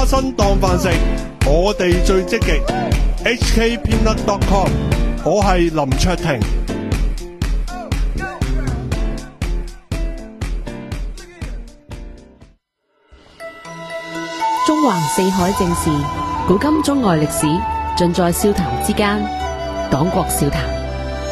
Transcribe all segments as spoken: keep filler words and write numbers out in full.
身當飯食，我哋最積極。H K Peanut dot com， 我係林卓廷。 中橫四海正事，古今中外歷史，盡在笑談之間。黨國笑談。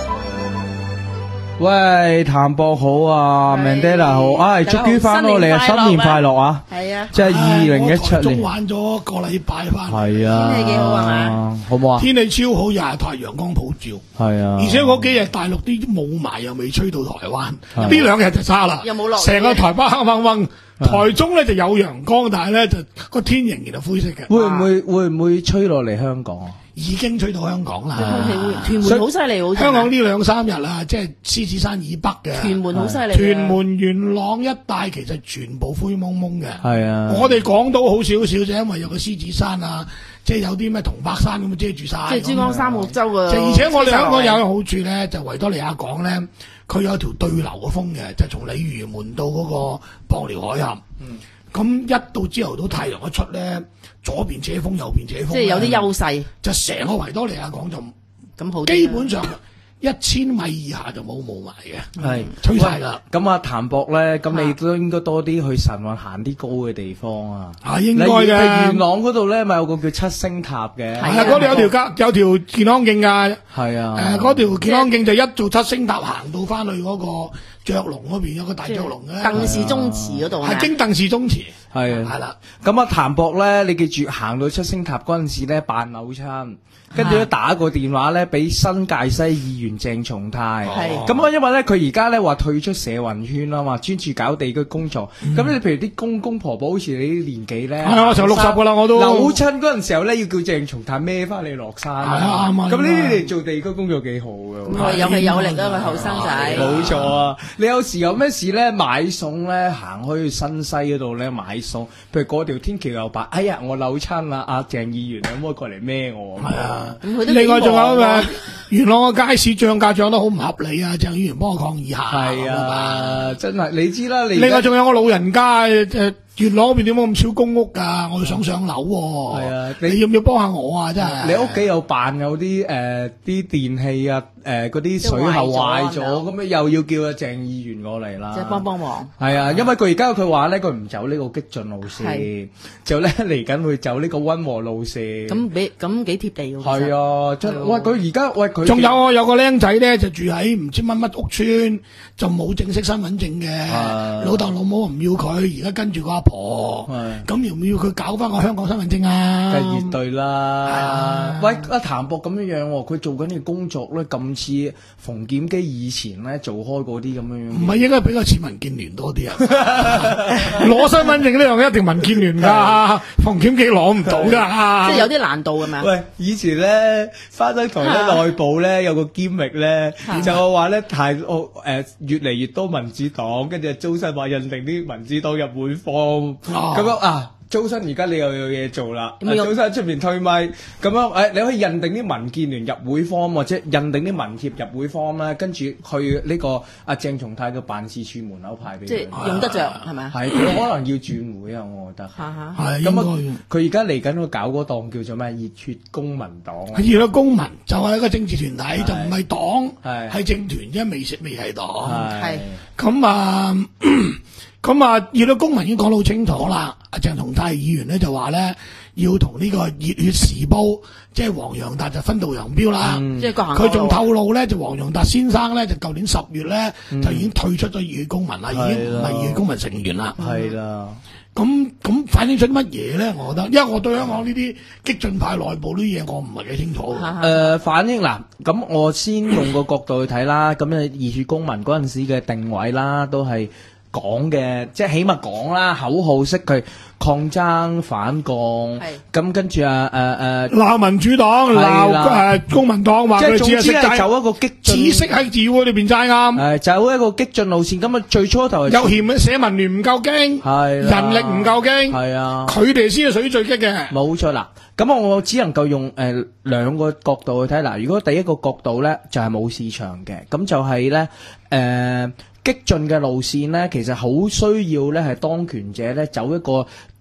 喂，譚博好啊 ，Mandela 好，唉，終於翻到嚟啊，新年快樂啊！ 係啊， 即係二零一七年。 中玩咗個禮拜翻。 係啊， 天氣幾好啊嘛？ 好唔好啊？ 天氣超好，日日太陽光普照。 係啊， 而且嗰幾日大陸啲霧霾又未吹到台灣，呢兩日就差啦。 又冇落雨， 成個台北黑掹掹。台中咧就有陽光，但係咧就個天仍然係灰色嘅。 會唔會會唔會吹落嚟香港啊？ 已經吹到香港啦。 屯門好犀利，好香港呢兩三日啊，即係獅子山以北嘅。 屯門好犀利。 屯門元朗一帶其實全部灰蒙蒙嘅。係啊。 我哋港島好少少啫，因為有個獅子山啊，即係有啲咩銅白山咁遮住晒。 即係珠江三角洲嘅。 而且我哋香港有個好處咧，就維多利亞港咧，佢有條對流嘅風嘅，就從鯉魚門到嗰個博寮海峽。嗯。咁一到朝頭早太陽一出咧，左邊扯風，右邊扯風， 即係有啲優勢。 就成個維多利亞港就咁好， 基本上一千米以下就冇霧霾嘅， 係吹晒啦。 咁啊，譚博咧，咁你都應該多啲去晨運行啲高嘅地方啊。 啊，應該嘅。 元朗嗰度咧，咪有個叫七星塔嘅。 係啊，嗰度有條有條健康徑㗎。 係啊。 誒，嗰條健康徑就一做七星塔行到翻去嗰個雀龍嗰邊有個大雀龍嘅。 鄧氏宗祠嗰度係經鄧氏宗祠。 係啊。係啦。 咁啊，譚博咧，你記住行到七星塔嗰陣時咧，扮扭親。跟住咧打個電話咧俾新界西議員鄭松泰，咁啊因為咧佢而家咧話退出社運圈啦嘛，專注搞地區工作。咁你譬如啲公公婆婆好似你啲年紀咧， 係我成六十噶啦，我都扭親嗰陣時候咧要叫鄭松泰孭翻你落山。係啊，啱啊。 咁呢啲嚟做地區工作幾好嘅。 有氣有力啊，個後生仔。 冇錯啊！你有時有咩事咧買餸咧行去新西嗰度咧買餸，譬如嗰條天橋又白，哎呀我扭親啦，阿鄭議員可唔可以過嚟孭我？係啊。 另外仲有誒元朗個街市漲價漲得好唔合理啊！鄭議員幫我抗議下。 係啊，真係你知啦，你另外仲有個老人家誒。元朗嗰邊點解咁少公屋㗎？我想上樓喎。係啊，你要唔要幫下我啊？真係。 你屋企有辦有啲誒啲電器啊誒嗰啲水喉壞咗，咁樣又要叫阿鄭議員過嚟啦。 即係幫幫忙。係啊，因為佢而家佢話咧，佢唔走呢個激進路線，就咧嚟緊會走呢個溫和路線。 咁俾咁幾貼地㗎。 係啊，真喂佢而家喂佢。 仲有啊，有個僆仔咧就住喺唔知乜乜屋村，就冇正式身份證嘅，老豆老母唔要佢，而家跟住個阿婆，咁要唔要佢搞翻個香港身份證啊？ 梗係絕對啦！喂，阿譚博咁樣樣，佢做緊嘅工作咧，咁似馮檢基以前咧做開嗰啲咁樣樣。 唔係應該比較似民建聯多啲啊？攞身份證呢樣一定民建聯㗎，馮檢基攞唔到㗎， 即係有啲難度㗎嘛？ 喂，以前咧翻到台咧內部咧有個兼力咧，就話咧太誒越嚟越多民主黨，跟住周身話認定啲民主黨入會方。咁樣啊，周生而家你又有嘢做啦，周生喺出邊推咪咁樣，誒，你可以認定啲民建聯入會方，或者認定啲民協入會方咧，跟住去呢個阿鄭松泰嘅辦事處門口派俾佢， 即係用得着係咪？ 係，佢可能要轉會啊，我覺得。 係咁啊，佢而家嚟緊會搞嗰檔叫做咩？熱血公民黨。 熱血公民就係一個政治團體，就唔係黨，係政團啫，未未係黨。係咁啊。咁啊，熱血公民已經講到好清楚啦。阿鄭松泰議員咧就話咧，要同呢個熱血時報，即係黃洋達就分道揚鑣啦。即係佢仲透露咧，就黃洋達先生咧，就舊年十月咧、嗯、就已經退出咗熱血公民啦，已經唔係熱血公民成員啦。係啦。咁咁反映出乜嘢咧？我覺得，因為我對香港呢啲激進派內部呢啲嘢，我唔係幾清楚。 誒、呃，反映嗱，咁我先用個角度去睇啦。咁啊，熱血公民嗰陣時嘅定位啦，都係。講嘅即係起碼講啦，口號式佢抗爭反共，咁跟住啊誒誒鬧民主黨鬧誒公民黨，話佢只係識走一個激進， 只識喺議會裏邊齋啱， 誒走一個激進路線。咁啊最初頭又嫌社民聯唔夠驚，係人力唔夠驚，係啊，佢哋先係屬於最激嘅。冇錯啦。咁我只能夠用誒兩個角度去睇嗱。如果第一個角度咧就係冇市場嘅，咁就係咧誒。激進嘅路線咧，其實好需要咧，係當權者咧走一個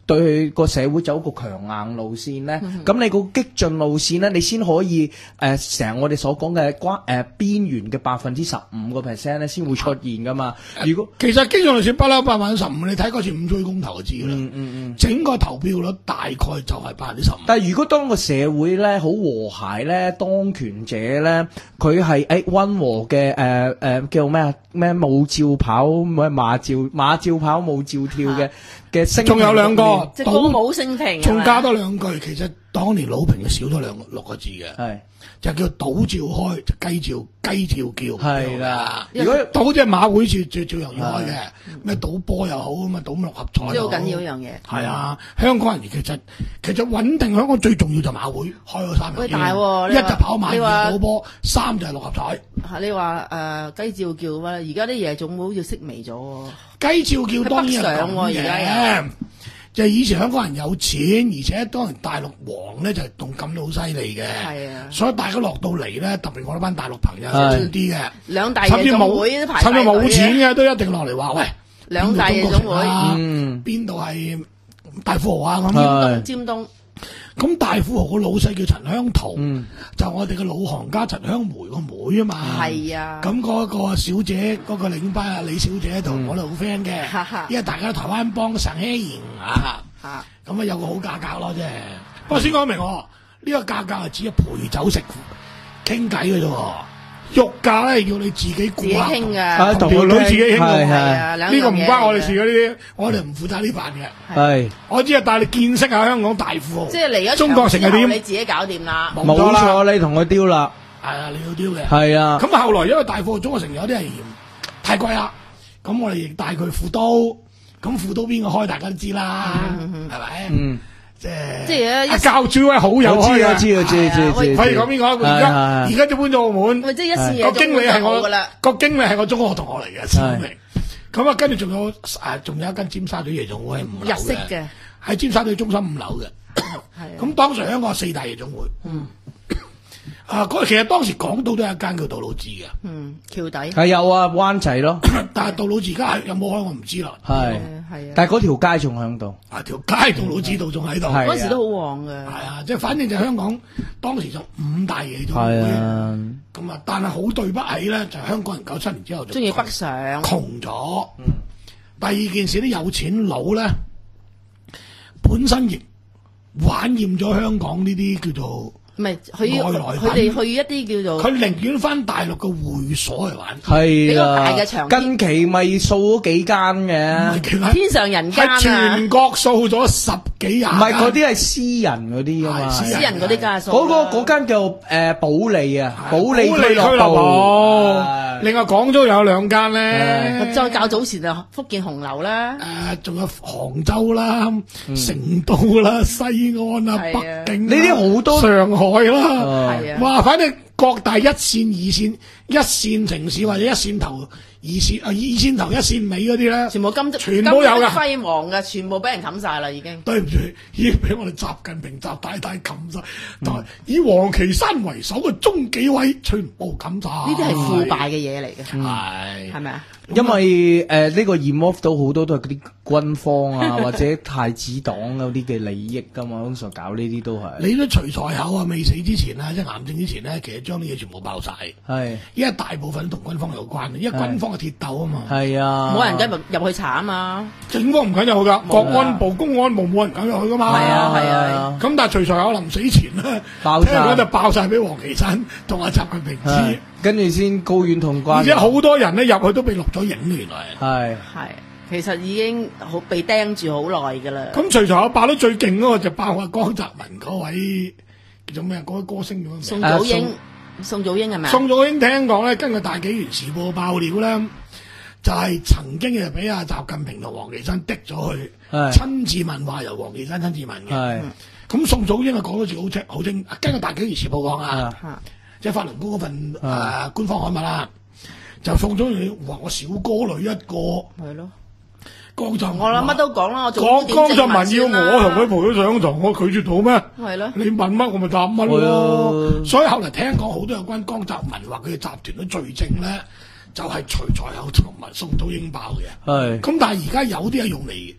對個社會走個強硬路線咧，咁、嗯、你個激進路線咧，你先可以誒成日我哋所講嘅關誒邊緣嘅百分之十五個 percent 咧，先會出現噶嘛。如果其實激進路線不嬲百分之十五，你睇嗰次五追公投就知啦。 嗯嗯嗯， 整個投票率大概就係百分之十五。 但係如果當個社會咧好和諧咧，當權者咧佢係誒溫和嘅誒誒叫咩啊咩舞照跑咩馬照馬照跑舞照跳嘅嘅聲， 仲有兩個即係歌舞升平， 仲加多兩句。其實當年魯平就少咗兩六個字嘅，係就叫賭照開，就雞照雞照叫。係啦，如果賭即係馬會照照照樣要開嘅，咩賭波又好咁啊，賭六合彩即係好緊要一樣嘢。係啊，香港人其實其實穩定香港最重要就馬會開咗三樣嘢。 喂，大喎！ 一就跑馬，二賭波，三就係六合彩。 你話誒雞照叫啊，而家啲夜總會好似式微咗喎。 雞照叫當然係咁嘅，就係以前香港人有錢，而且當然大陸黃咧就係動感到好犀利嘅，係啊，所以大家落到嚟咧，特別我哋班大陸朋友少啲嘅， 兩大夜總會都排甚至冇錢嘅都一定落嚟話喂， 兩大夜總會， 邊度係大富豪啊咁， 尖東尖東。 咁大富豪個老細叫陳香桃，嗯、就我哋嘅老行家陳香梅個妹啊嘛。係啊。咁嗰個小姐，嗰、嗰個領班啊李小姐同我哋好 friend 嘅，嗯、因為大家都台灣幫陳希賢啊。嚇。咁啊有個好價格咯，即係。不過先講明喎，呢、呢個價格係只係陪酒食傾偈嘅啫。肉價咧要你自己顧下，自己傾嘅，同條女自己傾嘅，係啊，呢個唔關我哋事嘅呢啲，我哋唔負責呢份嘅。係，我只係帶你見識下香港大富豪。即係嚟咗中國城係點，你自己搞掂啦。冇錯，你同佢丟啦。係啊，你要丟嘅。係啊。咁後來因為大富豪中國城有啲係嫌太貴啦，咁我哋亦帶佢富都，咁富都邊個開大家都知啦，係咪？嗯。即係即係阿教主位好友開嘅，知啊知啊知啊知。可以講邊個？而家而家就搬咗澳門。咪即係一試嘢個經理係我個經理係我中學同學嚟嘅，知明。咁啊，跟住仲有誒，仲有一間尖沙咀夜總會五樓嘅，日式嘅，喺尖沙咀中心五樓嘅。係。咁當時香港四大夜總會。嗯。啊！嗰其實當時港島都有一間叫杜老誌嘅，嗯，橋底係有啊，灣仔咯。但係杜老誌而家有冇開我唔知啦。係係啊，但係嗰條街仲喺度。啊，條街杜老誌度仲喺度。嗰時都好旺嘅。係啊，即係反正就香港當時就五大夜總會。係啊。咁啊，但係好對不起咧，就香港人九七年之後就中意北上，窮咗。嗯。第二件事啲有錢佬咧，本身亦玩厭咗香港呢啲叫做。唔係，佢佢哋去一啲叫做，佢寧願翻大陸嘅會所嚟玩，係比較大嘅場。近期咪掃咗幾間嘅，天上人間啊！全國掃咗十幾廿間，唔係嗰啲係私人嗰啲啊嘛，私人嗰啲間數。嗰個嗰間叫誒保利啊，保利俱樂部。另外廣州有兩間咧，再較早前啊，福建紅樓啦，誒仲有杭州啦、成都啦、西安啊、北京呢啲好多上海。係啦，係啊，哇！反正各大一線、二線、一線城市或者一線頭、二線啊、二線頭、一線尾嗰啲咧，全部金，全部有噶，輝煌嘅，全部俾人冚晒啦，已經。對唔住，已經俾我哋習近平、習大大冚晒。但係以王岐山為首嘅中紀委全部冚晒。呢啲係腐敗嘅嘢嚟嘅，係係咪啊？因為誒呢個 involve 到好多都係嗰啲軍方啊或者太子黨嗰啲嘅利益噶嘛，通常搞呢啲都係。你都除財口啊，未死之前啊，即係癌症之前咧，其實將啲嘢全部爆晒。係，因為大部分同軍方有關，因為軍方係鐵鬥啊嘛。係啊，冇人敢入去查啊嘛。警方唔敢入去噶，國安部、公安部冇人敢入去噶嘛。係啊係啊。咁但係除財口臨死前咧，爆晒，聽講就爆晒俾王岐山同阿習近平知。跟住先高遠通關，而且好多人咧入去都被錄咗影，原來係係，其實已經好被盯住好耐噶啦。咁除咗我爆得最勁嗰個就爆阿江澤民嗰位叫做咩啊？嗰位歌星叫咩？宋祖英，宋祖英係咪？宋祖英聽講咧，根據大紀元時報爆料咧，就係曾經就俾阿習近平同王岐山滴咗去，親自問話由王岐山親自問嘅。咁宋祖英啊講咗字好清好清，根據大紀元時報講啊。即係法輪功嗰份誒、呃、官方刊物啦，就送咗你話我小哥女一個，係咯。江澤民我諗乜都講啦，我做江江澤民要我同佢陪佢上床，我拒絕到咩？係咯。你問乜我咪答乜咯。所以後嚟聽講好多有關江澤民話佢嘅集團嘅罪證咧，就係徐才厚同埋宋祖英爆嘅。係。咁但係而家有啲係用嚟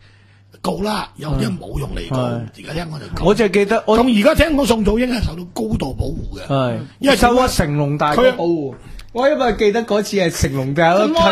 告啦，有啲人冇用嚟告，而家聽講就告。 我就記得， 咁而家聽講宋祖英係受到高度保護嘅， 係因為受咗成龍大哥保護。我因為記得嗰次係成龍大哥從後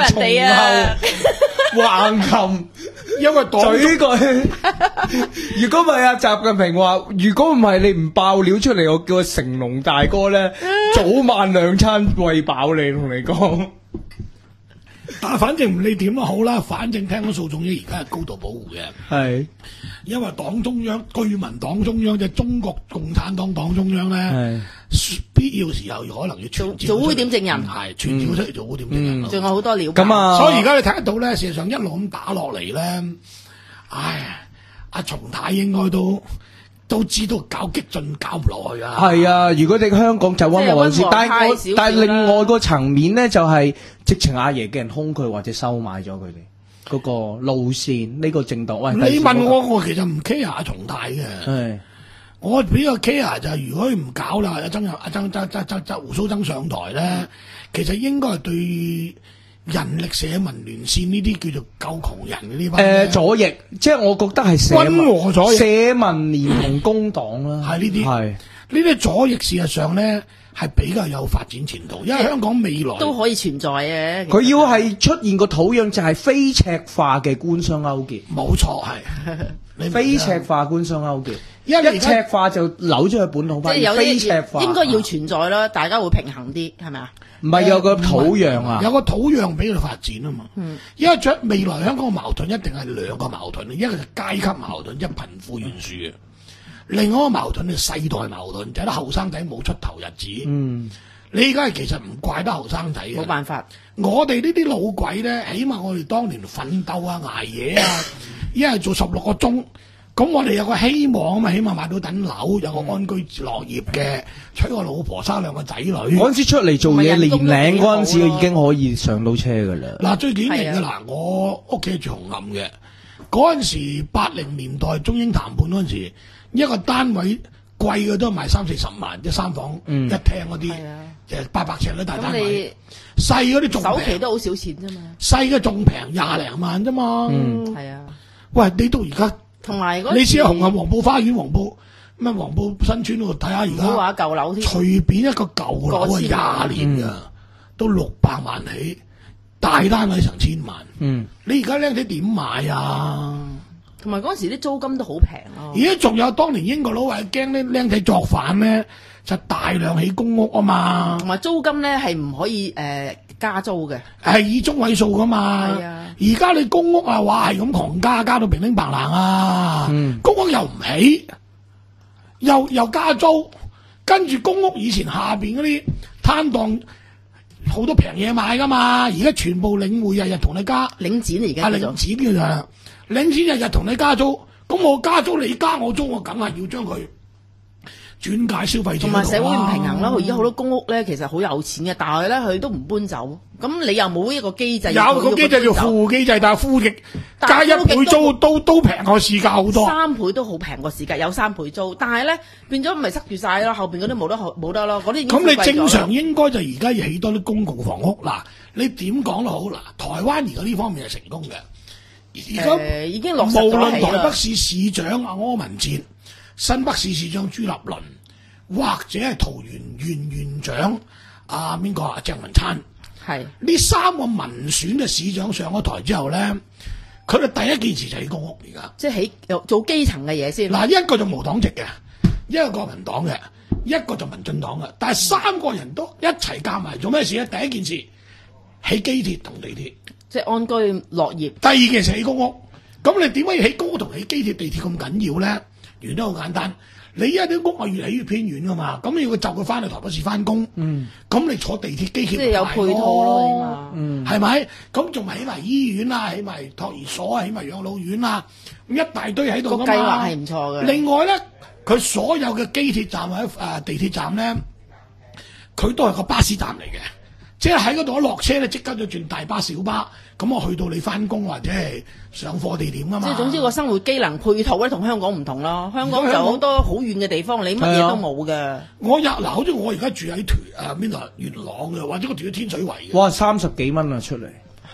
橫琴， 因為嘴佢。如果唔係阿習近平話，如果唔係你唔爆料出嚟，我叫個成龍大哥咧早晚兩餐餵飽你，同你講。 但係反正唔理點都好啦，反正聽講宋仲基而家係高度保護嘅， 係因為黨中央、據聞黨中央即係中國共產黨黨中央咧，必要時候可能要傳召做污點證人， 係傳召出嚟做污點證人， 仲有好多料。 咁啊， 所以而家你睇得到咧，事實上一路咁打落嚟咧，唉，阿松太應該都。都知道搞激進搞唔落去啊！ 係啊，如果你香港就溫和啲，但係我但係另外個層面咧，就係直情阿爺嘅人兇佢或者收買咗佢哋嗰個路線呢個政黨。喂， 你問我，我其實唔 care 阿松太嘅。係，我比較 care 就係如果佢唔搞啦，阿曾阿曾曾曾曾曾胡鬚曾上台咧，其實應該係對。人力社民連線呢啲叫做救窮人嘅呢班，誒左翼，即係我覺得係社溫和左翼、 社民連同工黨啦， 係呢啲，係呢啲左翼事實上咧係比較有發展前途，因為香港未來都可以存在嘅。 佢要係出現個土壤就係非赤化嘅官商勾結， 冇錯係， 非赤化官商勾結。一赤化就扭咗去本土派， 即係有非赤化應該要存在啦，大家會平衡啲，係咪啊？ 唔係有個土壤啊， 有個土壤俾佢發展啊嘛。嗯，因為將未來香港嘅矛盾一定係兩個矛盾，一個就階級矛盾，即係貧富懸殊嘅；另外一個矛盾係世代矛盾，就係啲後生仔冇出頭日子。嗯，你而家係其實唔怪得後生仔嘅， 冇辦法。 我哋呢啲老鬼咧，起碼我哋當年奮鬥啊、捱夜啊，一係做十六個鐘。咁我哋有個希望啊嘛，起碼買到等樓，有個安居樂業嘅，娶個老婆，生兩個仔女。 嗰陣時出嚟做嘢，年齡嗰陣時已經可以上到車噶啦。 嗱，最典型嘅嗱，我屋企住紅磡嘅，嗰陣時八零年代中英談判嗰陣時，一個單位貴嘅都賣三四十萬，即三房、嗯、一廳嗰啲，就八百尺嗰啲大單位。細嗰啲仲平， 首期都好少錢啫嘛。 細嘅仲平廿零萬啫嘛。 嗯，係啊。 喂，你到而家。 同埋你試下紅磡黃埔花園、黃埔咩黃埔新村嗰度睇下而家， 唔好話舊樓添， 隨便一個舊樓啊廿年㗎，嗯、都六百萬起，大單位成千萬。嗯，你而家僆仔點買啊？ 同埋嗰陣時啲租金都好平咯。 而家仲有當年英國佬話驚啲僆仔作反咧，就大量起公屋啊嘛。 同埋租金咧係唔可以誒、呃、加租嘅， 係以中位數噶嘛。係啊。而家你公屋啊，話係咁狂加，加到平頂白冷啊！嗯、公屋又唔起，又又加租，跟住公屋以前下邊嗰啲攤檔好多平嘢買噶嘛，而家全部領匯日日同你加， 領展而家係領展嘅咋，領展日日同你加租，咁我加租你加我租，我梗係要將佢轉介消費者， 同埋社會唔平衡啦。而家好多公屋咧，其實好有錢嘅，但係咧佢都唔搬走。咁你又冇一個機制， 有個機制叫富戶機制，但係富極加一倍租都都平過市價好多， 三倍都好平過市價，有三倍租，但係咧變咗咪塞住晒咯，後邊嗰啲冇得冇得咯，嗰啲咁你正常應該就而家要起多啲公共房屋嗱，你點講都好嗱，台灣而家呢方面係成功嘅，而家、 呃、已經落實咗。 無論台北市市長阿柯文哲、新北市市長朱立倫，或者係桃園縣縣長阿邊個阿鄭文燦。係呢三個民選嘅市長上咗台之後咧，佢哋第一件事就起公屋而家， 即係起做基層嘅嘢先。 嗱，一個就無黨籍嘅，一個國民黨嘅，一個就民進黨嘅，但係三個人都一齊夾埋做咩事咧？第一件事起機鐵同地鐵， 即係安居樂業。 第二件事起公屋，咁你點解要起公屋同起機鐵地鐵咁緊要咧？原因好簡單。你而家啲屋係越嚟越偏遠噶嘛，咁你要佢就佢翻去台北市翻工，咁、嗯、你坐地鐵機鐵即係有配套咯， 係咪？咁仲咪起埋醫院啦，起埋托兒所，起埋養老院啦，咁一大堆喺度噶嘛。個計劃係唔錯嘅。另外咧，佢所有嘅機鐵站或者誒地鐵站咧，佢都係個巴士站嚟嘅。即係喺嗰度一落車咧，即刻就轉大巴、小巴，咁我去到你翻工或者係上課地點啊嘛。 即係總之個生活機能配套咧，同香港唔同咯。香港就好多好遠嘅地方，你乜嘢都冇嘅。 我入嗱，好似我而家住喺屯啊邊度元朗嘅，或者我住喺天水圍嘅。 哇，三十幾蚊啊出嚟！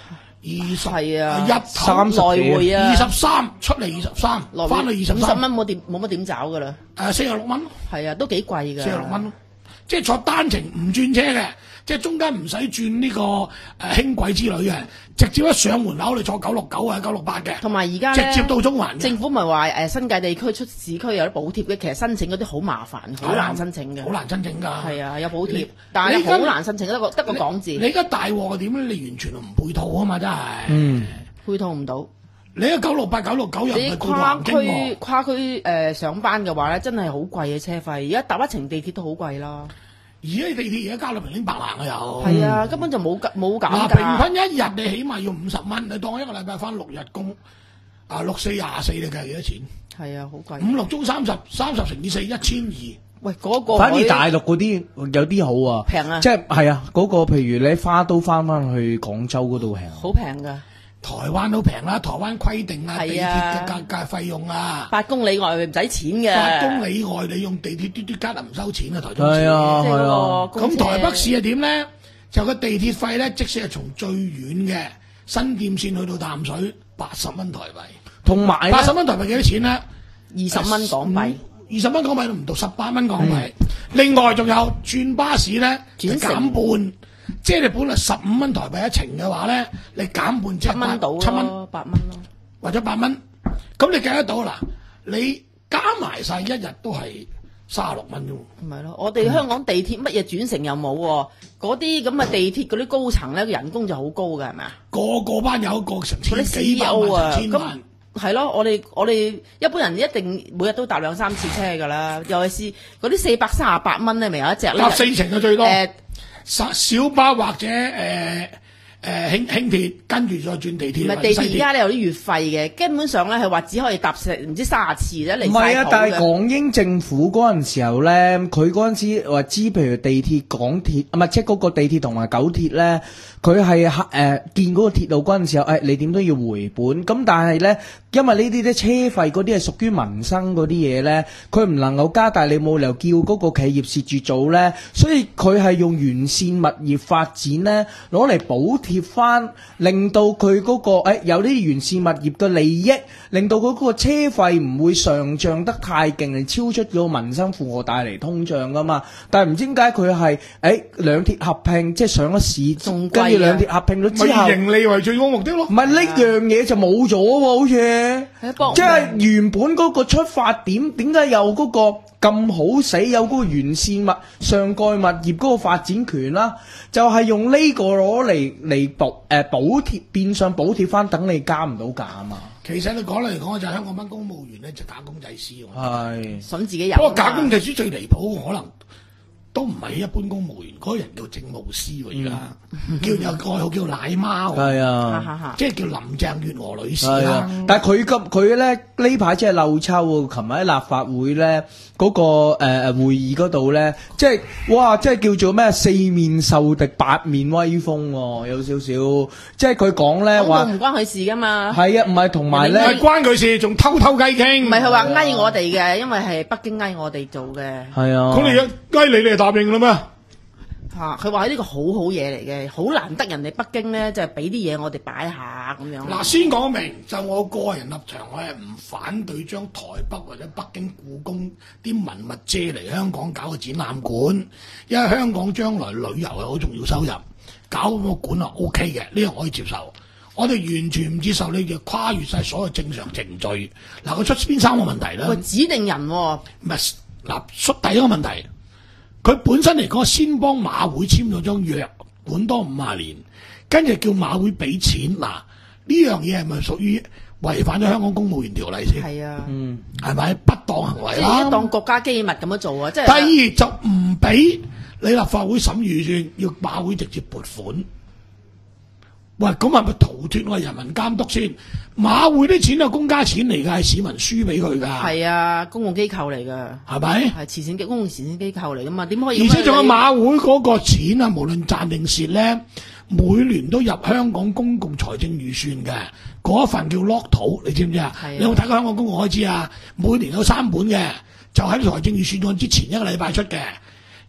二十係啊， 日頭來回啊， 二十三出嚟二十三，翻去二十三五十蚊冇點冇乜點找噶啦。 誒四十六蚊， 係啊，都幾貴㗎。 四十六蚊，即係坐單程唔轉車嘅，即係中間唔使轉呢個誒輕軌之類嘅，直接一上門口你坐九六九啊九六八嘅。 同埋而家直接到中環。 政府咪話誒新界地區出市區有啲補貼嘅，其實申請嗰啲好麻煩，好難申請嘅。 好難申請㗎。 係啊，有補貼，但係好難申請，得個得個講字。 你而家大鑊係點咧？你完全唔配套啊嘛，真係。 嗯。 配套唔到。 你一九六八九六九又唔係跨區跨區誒、呃、上班嘅話咧，真係好貴嘅車費。而家搭一程地鐵都好貴啦。 而家地鐵而家加到平頂白蘭啊又。 係啊，根本就冇冇減價。 嗱，平均一日你起碼要五十蚊，你當一個禮拜翻六日工，啊六四廿四你計幾多錢？ 係啊，好貴。 五六中三十，三十乘以四一千二。 喂，嗰、那個反而大陸嗰啲有啲好啊， 平啊， 即係係啊，嗰、那個譬如你花都翻翻去廣州嗰度平， 好平㗎。 台灣都平啦，台灣規定啊，地鐵嘅價格費用啊， 八公里外唔使錢嘅。 八公里外你用地鐵嘟嘟卡唔收錢啊，台中市。 係啊係啊。 咁台北市係點咧？就個地鐵費咧，即使係從最遠嘅新店線去到淡水，八十蚊台幣。 同埋八十蚊台幣幾多錢咧？ 二十蚊港幣。 二十蚊港幣都唔到，十八蚊港幣。另外仲有轉巴士咧，就減半。即係你本來十五蚊台幣一程嘅話咧，你減半即係七蚊到七蚊八蚊咯， 或者八蚊，咁你計得到啦？你加埋晒一日都係三十六蚊啫喎。 咪咯，我哋香港地鐵乜嘢轉乘又冇喎，嗰啲咁嘅地鐵嗰啲高層咧，人工就好高㗎，係咪啊？ 個個班有一個成千幾幾百萬、 啊， 千萬。 係咯，我哋我哋一般人一定每日都搭兩三次車㗎啦，尤其是嗰啲四百三十八蚊咧，咪有一隻搭四程嘅最多。 呃小巴或者誒誒輕輕鐵，跟住再轉地鐵。 唔係地鐵而家咧有啲月費嘅，基本上咧係話只可以搭成唔知卅次啫，離晒譜嘅。 唔係啊，但係港英政府嗰陣時候咧，佢嗰陣時話知，譬如地鐵、港鐵啊，唔係即係嗰個地鐵同埋九鐵咧，佢係誒建嗰個鐵路嗰陣時候，誒、哎、你點都要回本。咁但係咧，因為呢啲咧車費嗰啲係屬於民生嗰啲嘢咧，佢唔能夠加大，你冇理由叫嗰個企業蝕住做咧，所以佢係用完善物業發展咧攞嚟補貼翻，令到佢嗰、嗰個誒、哎、有啲完善物業嘅利益，令到佢嗰個車費唔會上漲得太勁，嚟超出咗民生負荷，帶嚟通脹噶嘛。但係唔知點解佢係誒兩鐵合併，即係上咗市， 仲貴。 跟住兩鐵合併咗之後， 咪盈利為最高目的咯。 唔係呢樣嘢就冇咗喎，好似即係原本嗰個出發點，點解有嗰個咁好死，有嗰個完善物上蓋物業嗰個發展權啦？就係、是、用呢個攞嚟嚟補誒補貼，變相補貼翻，等你加唔到價啊嘛。 其實你講嚟講去就係香港班公務員咧，就假公濟私喎。 係， 想自己有。 不過假公濟私最離譜，可能都唔係一般公務員，嗰、那個人叫政務司喎，而家、嗯、叫有個號叫奶媽。 係啊， 即係叫林鄭月娥女士啦、啊。但係佢咁佢咧呢排真係漏抽喎。琴日喺立法會咧嗰、那個誒、呃、會議嗰度咧，即係哇，即係叫做咩四面受敵八面威風喎，有少少。即係佢講咧話唔關佢事噶嘛。 係啊，唔係同埋咧， 唔係關佢事，仲偷偷雞傾。 唔係佢話呃我哋嘅，因為係北京呃我哋做嘅。 係啊。 咁你一呃你，你係答應㗎啦咩？ 嚇！佢話呢個好好嘢嚟嘅，好難得人哋北京咧，就係俾啲嘢我哋擺下咁樣。 嗱，先講明就我個人立場，我係唔反對將台北或者北京故宮啲文物借嚟香港搞個展覽館，因為香港將來旅遊係好重要收入，搞個館係 O K 嘅，呢樣可以接受。我哋完全唔接受你就跨越晒所有正常程序。嗱，佢出邊三個問題咧？ 喂，指定人喎、哦， 唔係嗱，出第一個問題。佢本身嚟講，先幫馬會簽咗張約，管多五十年，跟住叫馬會俾錢。嗱，呢樣嘢係咪屬於違反咗香港公務員條例先？ 係啊， 嗯， 係咪不當行為啦？ 即係當國家機密咁樣做啊！即係第二就唔俾你立法會審預算，要馬會直接撥款。喂，咁係咪逃脫我人民監督先？馬會啲錢係公家錢嚟㗎，係市民輸俾佢㗎。 係啊，公共機構嚟㗎，係咪？ 係慈善機公共慈善機構嚟㗎嘛？點可以？ 而且仲有馬會嗰個錢啊，無論賺定蝕咧，每年都入香港公共財政預算嘅。嗰一份叫 lotto， 你知唔知啊？你有冇睇過香港公共開支啊？每年有三本嘅，就喺財政預算案之前一個禮拜出嘅。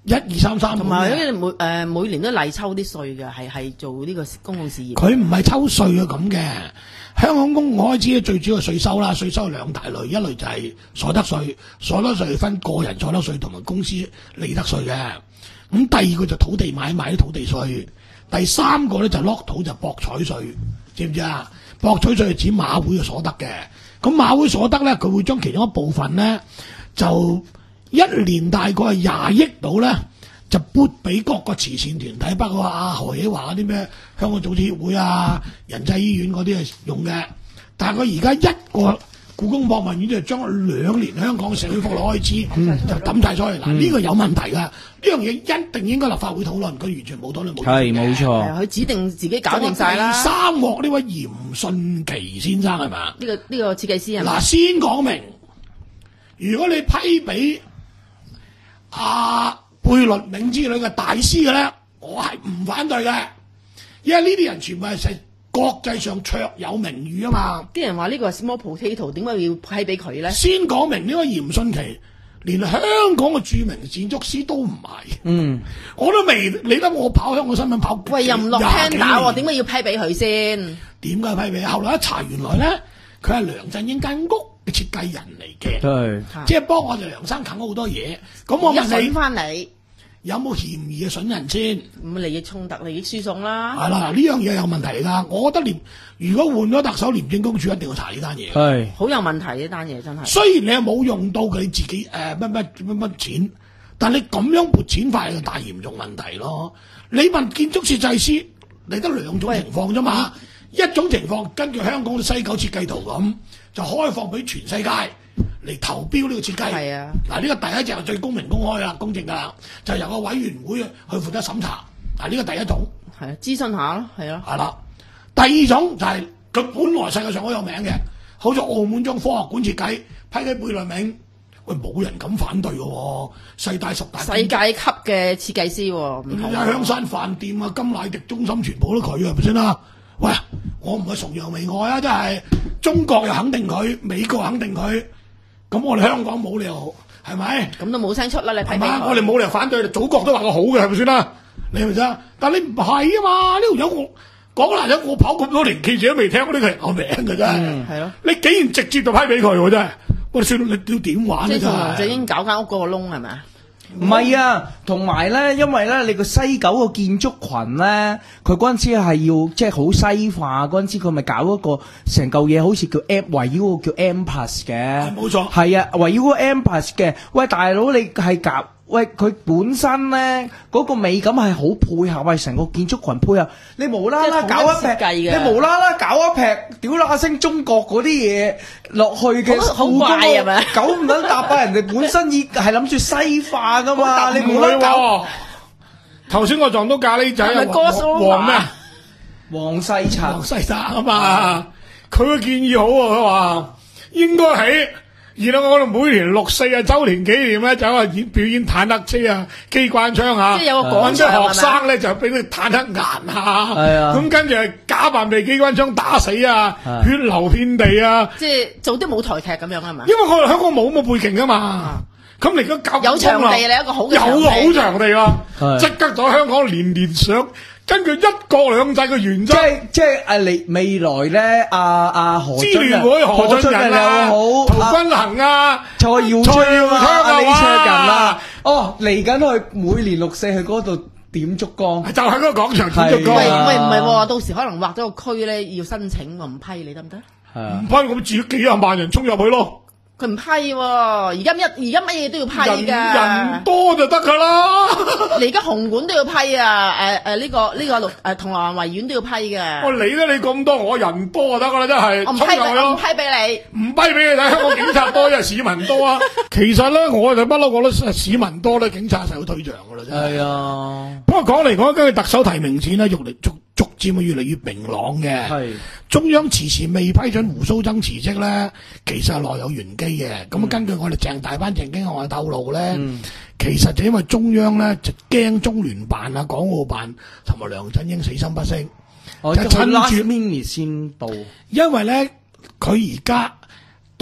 一二三三同埋每誒每年都例抽啲稅嘅，係係做呢個公共事業。 佢唔係抽稅啊咁嘅，香港公共開支最主要係稅收啦，稅收兩大類，一類就係所得稅，所得稅分個人所得稅同埋公司利得稅嘅。咁第二個就土地買賣啲土地稅，第三個咧就落土就博彩稅，知唔知啊？博彩稅係指馬會嘅所得嘅，咁馬會所得咧，佢會將其中一部分咧就。一年大概係廿億度咧，就撥俾各個慈善團體，包括阿何野華嗰啲咩香港組織協會啊、仁濟醫院嗰啲係用嘅。但係佢而家一個故宮博物院就將兩年香港社會福利開支、嗯、就抌晒出去。嗱、嗯，呢個有問題㗎，呢樣嘢一定應該立法會討論，佢完全冇討論冇。 係冇錯， 佢指定自己搞掂晒啦。 第三幕呢位嚴迅奇先生係嘛？ 呢、這個呢、這個設計師係嘛？ 嗱，先講明，如果你批俾阿貝聿銘之類嘅大師嘅咧，我係唔反對嘅，因為呢啲人全部係食國際上卓有名譽啊嘛。 啲人話呢個係 small potato，點解要批俾佢咧？ 先講明呢個嚴迅奇，連香港嘅著名建築師都唔係。嗯，我都未理得我跑香港新聞跑。 喂，又唔落聽打喎，點解要批俾佢先？ 點解批俾？後來一查，原來咧佢係梁振英間屋嘅設計人嚟嘅，對，即係幫我哋梁生啃好多嘢。咁我問你， 翻嚟有冇嫌疑嘅筍人先？ 咁利益衝突、利益輸送啦。 係啦，呢樣嘢有問題㗎。我覺得廉，如果換咗特首，廉政公署一定要查呢單嘢。 係， 好有問題呢單嘢真係。 雖然你係冇用到佢自己誒乜乜乜乜錢，但你咁樣撥錢法係個大嚴重問題咯。你問建築設計師，你得兩種情況啫嘛。一種情況根據香港嘅西九設計圖咁，就開放俾全世界嚟投標呢個設計。係啊，嗱呢個第一隻係最公平公開啦，公正㗎啦，就由個委員會去負責審查。嗱呢個第一種係啊，諮詢下咯，係咯。係啦， 第二種就係、是、佢本來世界上好有名嘅，好似澳門將科學館設計批俾貝聿銘，喂冇人敢反對嘅喎，世大十大世界級嘅設計師喎，唔同。 香山飯店啊、金乃迪中心全部都佢係咪先啦？喂，我唔係崇洋媚外啊，真係中國又肯定佢，美國肯定佢，咁我哋香港冇理由係咪？咁都冇聲出啦，你批評佢。 我哋冇理由反對，祖國都話我好嘅，係咪先啦？你係咪先？但你唔係啊嘛，呢條友我講難聽，我跑咁多年記者都未聽過呢個人個名嘅真係。係、嗯、咯，你竟然直接就批俾佢喎真係，我哋算你要點玩咧真係？ 就已經搞間屋嗰個窿係咪啊？ 唔係啊，同埋咧，因為咧，你個西九個建築群咧，佢嗰陣時係要即係好西化，嗰陣時佢咪搞一個成嚿嘢，好似叫 M 圍繞個叫 M Plus 嘅， 冇錯， 係啊，圍繞個 M Plus 嘅。喂，大佬你係搞？喂，佢本身咧嗰、那個美感係好配合，喂成個建築群配合，你無啦啦搞一劈，你無啦啦搞一劈，屌啦聲中國嗰啲嘢落去嘅， 好怪係咪？ 九唔撚搭啊！人哋本身已係諗住西化噶嘛，你冇得搞。 頭先我撞到咖喱仔，係咪黃咩？ 黃世澤， 黃世澤啊嘛，佢嘅建議好啊，佢話應該喺。而家我哋每年六四啊周年紀念咧，就話演表演坦克車啊、機關槍啊， 即係有個廣場揾啲學生咧就俾佢坦克顏啊， 咁、 啊、跟住假扮被機關槍打死啊，血流遍地啊， 即係做啲舞台劇咁樣係嘛？ 因為我哋香港冇咁嘅背景噶嘛，咁你而家搞有場地你一個好嘅場地， 有個好場地啦，即刻咗香港年年上。根據一國兩制嘅原則， 即係即係誒嚟未來咧，阿阿何支聯會何俊仁啊，陶君行啊， 蔡耀昌啊，李卓人啊， 哦嚟緊去每年六四去嗰度點燭光， 就喺嗰個廣場點燭光。 喂喂唔係喎，到時可能劃咗個區咧要申請，我唔批你得唔得？ 唔批我咪自己幾廿萬人衝入去咯。 佢唔批喎，而家一而家乜嘢都要批㗎， 人多就得㗎啦。 你而家紅館都要批啊，誒誒呢個呢個六誒銅鑼灣維園都要批嘅。 我理得你咁多，我人多就得㗎啦，真係。 我唔批俾你，唔批俾你， 唔批俾你睇。香港警察多，因為市民多啊。其實咧，我就不嬲覺得市民多咧，警察就有退場㗎啦，真係。係啊。不過講嚟講去，根據特首提名戰咧，越嚟逐逐漸越嚟越明朗嘅。係。中央遲遲未批准胡鬚曾辭職咧，其實係內有玄機嘅。咁、嗯、根據我哋鄭大班鄭經翰透露咧、嗯，其實就因為中央咧就驚中聯辦啊、港澳辦同埋梁振英死心不息， 哦、就趁住 mini 先到。 因為咧佢而家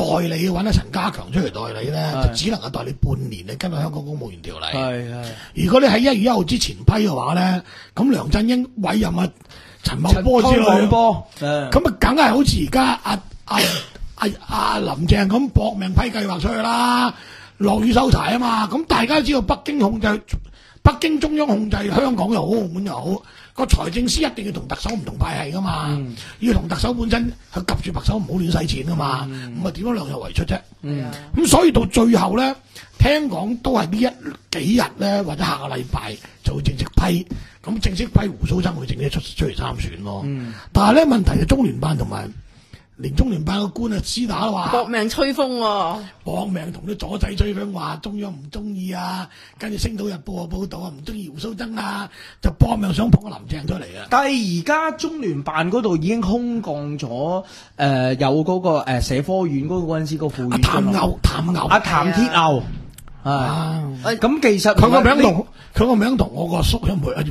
代理揾阿陳家強出嚟代理咧，就只能夠代理半年嘅，根據香港公務員條例。 係係。 如果你喺一月一號之前批嘅話咧，咁梁振英委任阿陳茂波之類， 波， 咁啊梗係好似而家阿阿阿阿林鄭咁搏命批計劃出去啦，落雨收柴啊嘛。咁大家都知道北京控制。北京中央控制香港又好，澳門又好，個財政司一定要同特首唔同派系噶嘛，嗯、要同特首本身去及住特首唔好亂使錢噶嘛，咁啊點樣量入為出啫？咁、嗯、所以到最後咧，聽講都係呢一幾日咧，或者下個禮拜就會正式批，咁正式批胡鬚曾會正式出出嚟參選咯。嗯、但係咧問題係中聯辦同埋。連中聯辦個官啊，私打都話搏命吹風喎、啊， 搏命同啲左仔吹風話中央唔中意啊，跟住《星島日報》報道啊，唔中意胡鬚曾啊，就搏命想捧個林鄭出嚟啊！ 但係而家中聯辦嗰度已經空降咗誒、呃，有嗰、那個誒、呃、社科院嗰個嗰陣時個副院長譚牛，譚牛， 阿譚鐵牛啊！咁其實佢個名同佢個名同我個叔一模一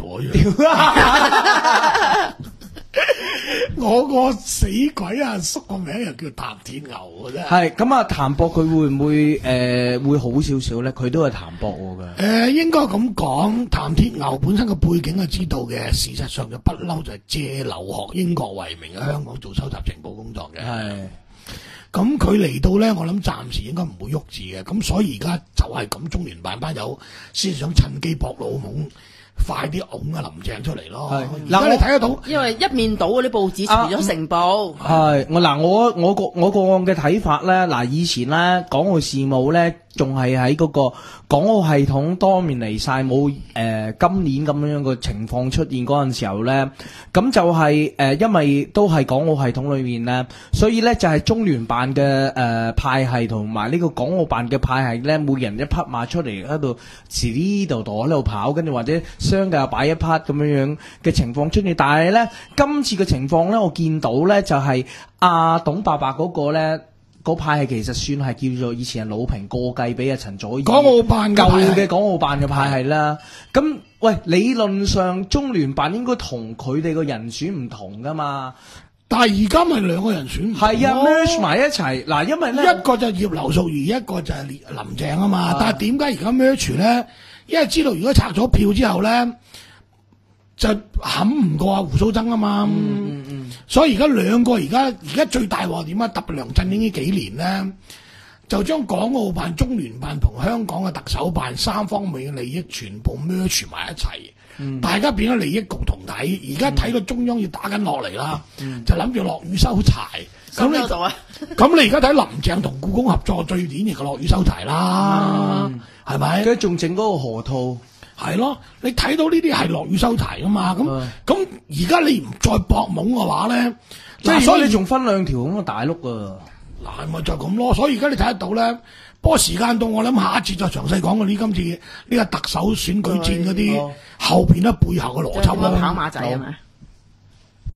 樣。我個死鬼阿叔個名又叫譚鐵牛嘅啫。係咁啊，譚博佢會唔會誒、呃、會好少少咧？佢都係譚博嘅。誒、呃，應該咁講，譚鐵牛本身個背景係知道嘅，事實上就不嬲就係借留學英國為名喺香港做收集情報工作嘅。係。咁佢嚟到咧，我諗暫時應該唔會喐住嘅。咁所以而家就係咁，中聯辦班友先想趁機搏老懵。快啲拱啊林鄭出嚟咯！嗱，你睇得到， 因為一面倒嗰啲報紙除咗成報。 係我嗱，我我個我個案嘅睇法咧，嗱，以前咧港澳事務咧，仲係喺嗰個港澳系統多面嚟晒，冇誒今年咁樣嘅情況出現嗰陣時候咧，咁就係、是、誒、呃，因為都係港澳系統裏面咧，所以咧就係、是、中聯辦嘅誒、呃、派系同埋呢個港澳辦嘅派系咧，每人一匹馬出嚟喺度遲呢度度喺度跑，跟住或者。商嘅又擺一 part 咁樣樣嘅情況出現，但係咧今次嘅情況咧，我見到咧就係、是、阿、啊、董伯伯嗰個咧嗰派係其實算係叫做以前係老平過繼俾阿陳佐洱港澳辦舊嘅港澳辦嘅派系啦。咁喂，理論上中聯辦應該同佢哋個人選唔同噶嘛？ 但係而家咪兩個人選唔同係啊 merge 埋一齊嗱，因為咧一個就係葉劉淑儀，一個就係林鄭啊嘛。啊但係點解而家 merge 咧？因為知道如果拆咗票之後咧，就冚唔過阿胡鬚曾啊嘛，嗯嗯嗯、所以而家兩個而家而家最大鑊點啊？特別梁振英呢幾年咧，就將港澳辦、中聯辦同香港嘅特首辦三方面嘅利益全部 merge 埋一齊，嗯、大家變咗利益共同體。而家睇到中央要打緊落嚟啦，嗯、就諗住落雨收柴。咁你咁你而家睇林鄭同故宮合作最典型嘅落雨收柴啦，係咪、嗯？ 佢仲整嗰個河套， 係咯？你睇到呢啲係落雨收柴噶嘛？咁咁而家你唔再搏懵嘅話咧， 即係所以你仲分兩條咁嘅大碌啊！ 嗱，咪就咁咯。所以而家你睇得到咧，不過時間到，我諗下一節再詳細講嗰啲今次呢個特首選舉戰嗰啲後邊咧背後嘅邏輯啦。 跑馬仔係咪？